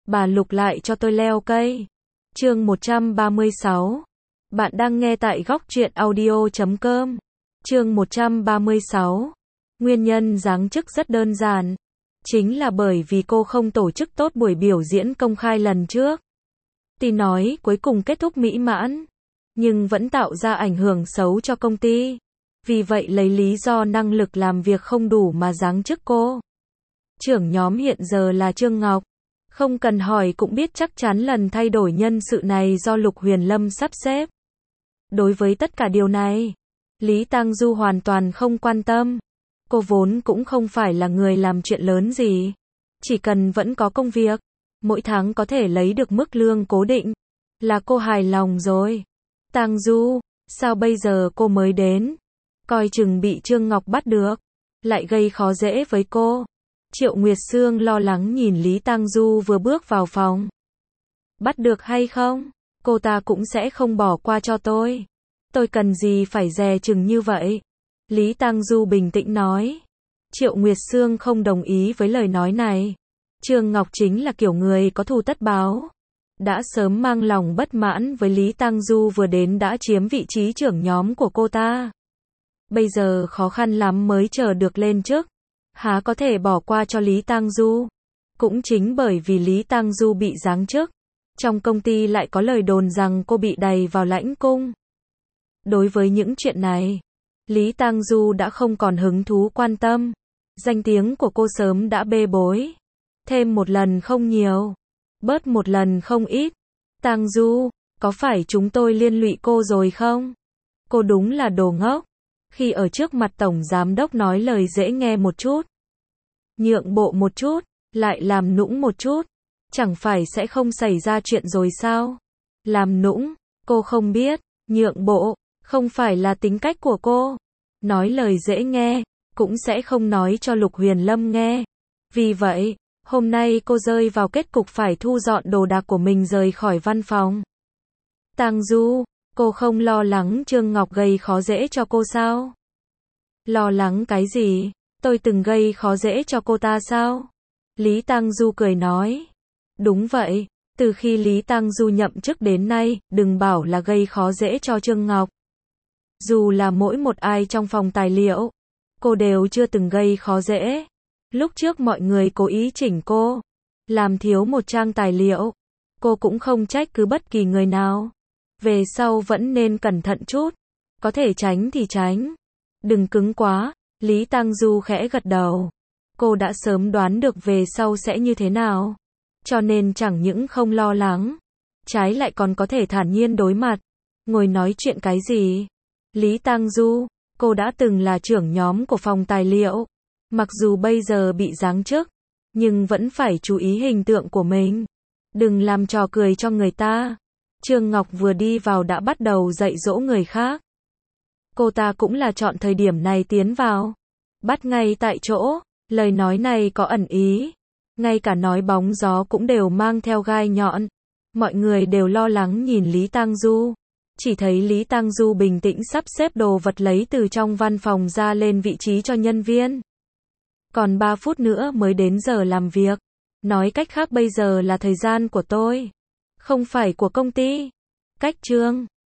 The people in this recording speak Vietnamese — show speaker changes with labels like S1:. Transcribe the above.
S1: Bà Lục lại cho tôi leo cây. Chương 136. Bạn đang nghe tại góc truyện audio.com. Chương 136. Nguyên nhân giáng chức rất đơn giản. Chính là bởi vì cô không tổ chức tốt buổi biểu diễn công khai lần trước. Tuy nói cuối cùng kết thúc mỹ mãn, nhưng vẫn tạo ra ảnh hưởng xấu cho công ty. Vì vậy lấy lý do năng lực làm việc không đủ mà giáng chức cô. Trưởng nhóm hiện giờ là Trương Ngọc. Không cần hỏi cũng biết chắc chắn lần thay đổi nhân sự này do Lục Huyền Lâm sắp xếp. Đối với tất cả điều này, Lý Tang Du hoàn toàn không quan tâm. Cô vốn cũng không phải là người làm chuyện lớn gì. Chỉ cần vẫn có công việc, mỗi tháng có thể lấy được mức lương cố định, là cô hài lòng rồi. Tang Du, sao bây giờ cô mới đến? Coi chừng bị Trương Ngọc bắt được, lại gây khó dễ với cô. Triệu Nguyệt Sương lo lắng nhìn Lý Tang Du vừa bước vào phòng. Bắt được hay không? Cô ta cũng sẽ không bỏ qua cho tôi. Tôi cần gì phải dè chừng như vậy? Lý Tang Du bình tĩnh nói. Triệu Nguyệt Sương không đồng ý với lời nói này. Trương Ngọc chính là kiểu người có thù tất báo. Đã sớm mang lòng bất mãn với Lý Tang Du vừa đến đã chiếm vị trí trưởng nhóm của cô ta. Bây giờ khó khăn lắm mới chờ được lên chức. Há có thể bỏ qua cho Lý Tang Du. Cũng chính bởi vì Lý Tang Du bị giáng chức, trong công ty lại có lời đồn rằng cô bị đày vào lãnh cung. Đối với những chuyện này, Lý Tang Du đã không còn hứng thú quan tâm. Danh tiếng của cô sớm đã bê bối. Thêm một lần không nhiều, bớt một lần không ít. Tang Du, có phải chúng tôi liên lụy cô rồi không? Cô đúng là đồ ngốc. Khi ở trước mặt tổng giám đốc nói lời dễ nghe một chút, nhượng bộ một chút, lại làm nũng một chút, chẳng phải sẽ không xảy ra chuyện rồi sao? Làm nũng, cô không biết, nhượng bộ, không phải là tính cách của cô. Nói lời dễ nghe, cũng sẽ không nói cho Lục Huyền Lâm nghe. Vì vậy, hôm nay cô rơi vào kết cục phải thu dọn đồ đạc của mình rời khỏi văn phòng. Tang Du, cô không lo lắng Trương Ngọc gây khó dễ cho cô sao? Lo lắng cái gì? Tôi từng gây khó dễ cho cô ta sao? Lý Tang Du cười nói. Đúng vậy, từ khi Lý Tang Du nhậm chức đến nay, đừng bảo là gây khó dễ cho Trương Ngọc. Dù là mỗi một ai trong phòng tài liệu, cô đều chưa từng gây khó dễ. Lúc trước mọi người cố ý chỉnh cô, làm thiếu một trang tài liệu, cô cũng không trách cứ bất kỳ người nào. Về sau vẫn nên cẩn thận chút, có thể tránh thì tránh, đừng cứng quá. Lý Tang Du khẽ gật đầu. Cô đã sớm đoán được về sau sẽ như thế nào, cho nên chẳng những không lo lắng, trái lại còn có thể thản nhiên đối mặt. Ngồi nói chuyện cái gì? Lý Tang Du, cô đã từng là trưởng nhóm của phòng tài liệu. Mặc dù bây giờ bị giáng chức, nhưng vẫn phải chú ý hình tượng của mình. Đừng làm trò cười cho người ta. Trương Ngọc vừa đi vào đã bắt đầu dạy dỗ người khác. Cô ta cũng là chọn thời điểm này tiến vào. Bắt ngay tại chỗ, lời nói này có ẩn ý. Ngay cả nói bóng gió cũng đều mang theo gai nhọn. Mọi người đều lo lắng nhìn Lý Tang Du. Chỉ thấy Lý Tang Du bình tĩnh sắp xếp đồ vật lấy từ trong văn phòng ra lên vị trí cho nhân viên. Còn 3 phút nữa mới đến giờ làm việc. Nói cách khác bây giờ là thời gian của tôi, không phải của công ty. Cách Trương